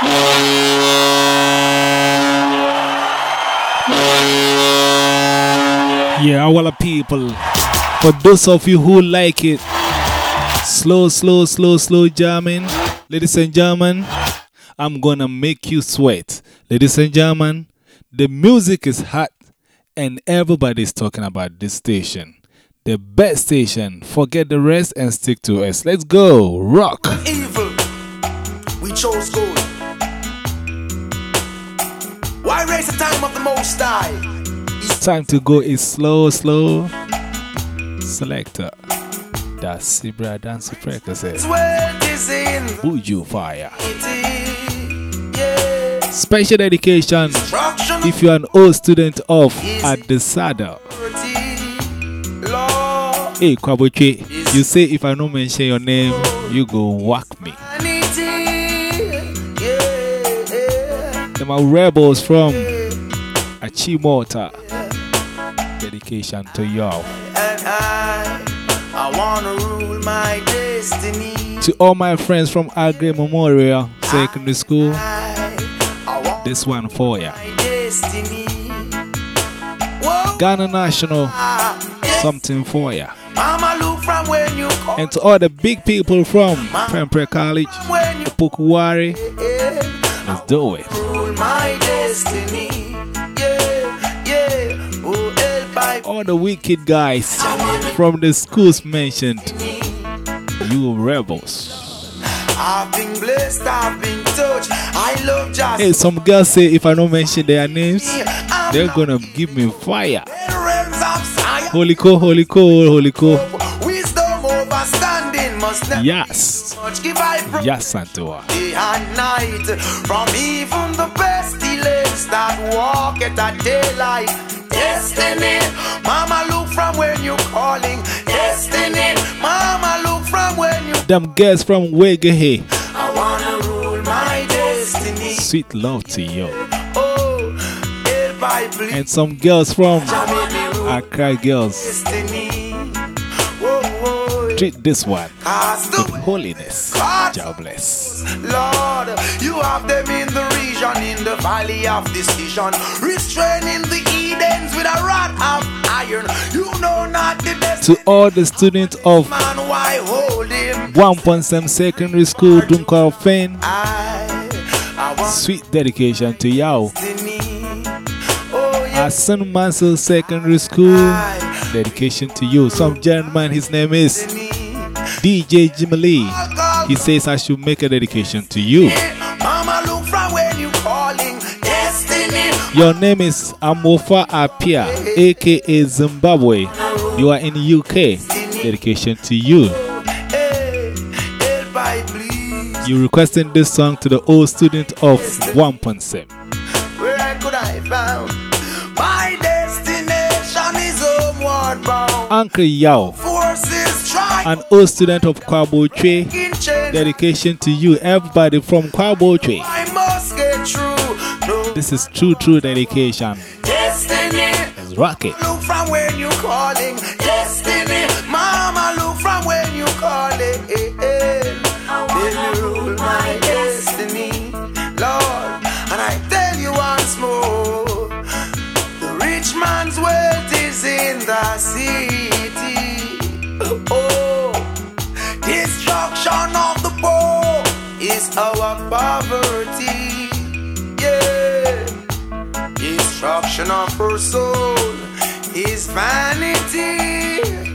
Yeah, our people. For those of you who like it, slow jamming. Ladies and gentlemen, I'm gonna make you sweat. Ladies and gentlemen, the music is hot and everybody's talking about this station. The best station. Forget the rest and stick to us. Let's go. Rock. Evil. We chose good. Why raise the time of the Most High? Time to go is slow. Selector. That's Sibra Dance Frequency. Buju Fire. Special dedication if you're an old student of At the Saddle. Hey, Kwaboche, you say if I don't mention your name, you go whack me. Them are rebels from Achimota. Dedication to y'all. I wanna rule my destiny. To all my friends from Agri Memorial Secondary School, this one for ya. Ghana National, something for ya. And to all the big people from Prempeh College, Pukuwari, let's do it. All the wicked guys from the schools mentioned, you rebels. I've been blessed, I've been touched. I love just. Hey, some girls say if I don't mention their names, they're gonna give me fire. Holy Co. Wisdom overstanding must never. Yes. Yes, Santua. Day and night, from even the pestilence that walk at that daylight. Destiny, Mama, look from when you calling. Destiny, Mama, look from when you. Them girls from Wegehe. I wanna rule my destiny. Sweet love to you. Oh, by please. And some girls from Accra girls. Destiny. Treat this one with holiness. God bless. Lord, you have them in the region, in the valley of decision, restraining the Edens with a rod of iron. You know not the best. To all the students of Man, why hold him? 1.7 Secondary School, Dunkar Fen, sweet dedication to y'all. Asan Mansell Secondary School, dedication to you. Some gentleman, his name is DJ Jimmy Lee. He says I should make a dedication to you. Mama, look from when you calling. Destiny. Your name is Amofa Apia, aka Zimbabwe. You are in UK. Dedication to you. You requesting this song to the old student of 1.7. Where could I found? My destination is homeward bound. Uncle Yao, an old student of Kwaboche. Dedication to you, everybody from Kwaboche. I must get through. No. This is true dedication. Destiny. Let's rock it. Look from when you calling. Destiny. Mama, look from when you calling. Then you rule my destiny, Lord. And I tell you once more, the rich man's wealth is in the city. Oh, destruction of the poor is our poverty. Yeah, destruction of her soul is vanity.